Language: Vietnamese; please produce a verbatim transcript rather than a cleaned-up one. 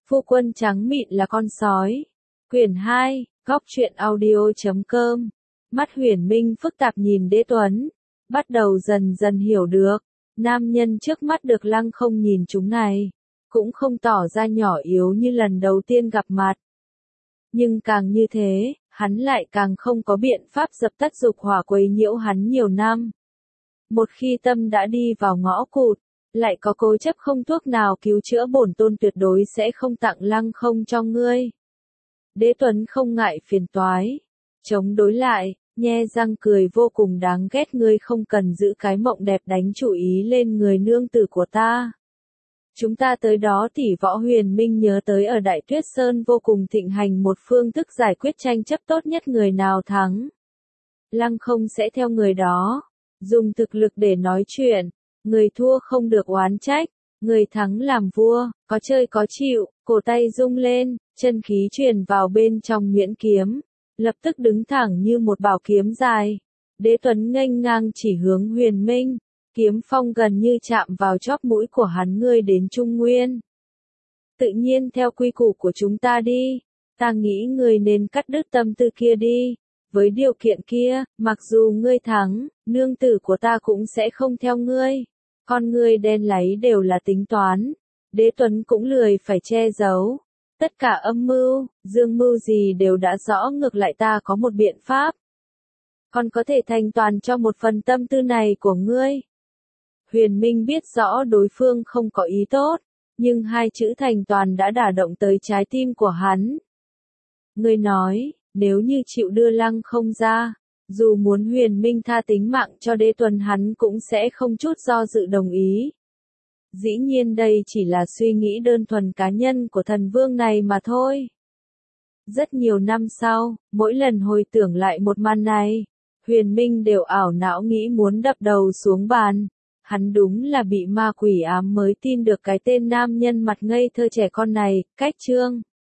Phu quân trắng mịn là con sói. Quyển hai, góc truyện audio chấm com. Mắt Huyền Minh phức tạp nhìn Đế Tuấn, bắt đầu dần dần hiểu được, nam nhân trước mắt được Lăng Không nhìn chúng này, cũng không tỏ ra nhỏ yếu như lần đầu tiên gặp mặt. Nhưng càng như thế, hắn lại càng không có biện pháp dập tắt dục hỏa quấy nhiễu hắn nhiều năm. Một khi tâm đã đi vào ngõ cụt, lại có cố chấp không thuốc nào cứu chữa, bổn tôn tuyệt đối sẽ không tặng Lăng Không cho ngươi. Đế Tuấn không ngại phiền toái, chống đối lại, nhe răng cười vô cùng đáng ghét, ngươi không cần giữ cái mộng đẹp đánh chủ ý lên người nương tử của ta. Chúng ta tới đó tỷ võ. Huyền Minh nhớ tới ở Đại Tuyết Sơn vô cùng thịnh hành một phương thức giải quyết tranh chấp tốt nhất, người nào thắng, Lăng Không sẽ theo người đó, dùng thực lực để nói chuyện, người thua không được oán trách, người thắng làm vua, có chơi có chịu. Cổ tay rung lên, chân khí truyền vào bên trong nhuyễn kiếm, lập tức đứng thẳng như một bảo kiếm dài. Đế Tuấn nghênh ngang chỉ hướng Huyền Minh, kiếm phong gần như chạm vào chóp mũi của hắn. Ngươi đến Trung Nguyên, tự nhiên theo quy củ của chúng ta đi, ta nghĩ ngươi nên cắt đứt tâm tư kia đi. Với điều kiện kia, mặc dù ngươi thắng, nương tử của ta cũng sẽ không theo ngươi. Con ngươi đen láy đều là tính toán. Đế Tuấn cũng lười phải che giấu. Tất cả âm mưu, dương mưu gì đều đã rõ, ngược lại ta có một biện pháp. Còn có thể thành toàn cho một phần tâm tư này của ngươi. Huyền Minh biết rõ đối phương không có ý tốt, nhưng hai chữ thành toàn đã đả động tới trái tim của hắn. Ngươi nói, nếu như chịu đưa Lăng Không ra, dù muốn Huyền Minh tha tính mạng cho Đế Tuấn, hắn cũng sẽ không chút do dự đồng ý. Dĩ nhiên đây chỉ là suy nghĩ đơn thuần cá nhân của thần vương này mà thôi. Rất nhiều năm sau, mỗi lần hồi tưởng lại một màn này, Huyền Minh đều ảo não nghĩ muốn đập đầu xuống bàn. Hắn đúng là bị ma quỷ ám mới tin được cái tên nam nhân mặt ngây thơ trẻ con này. Cách chương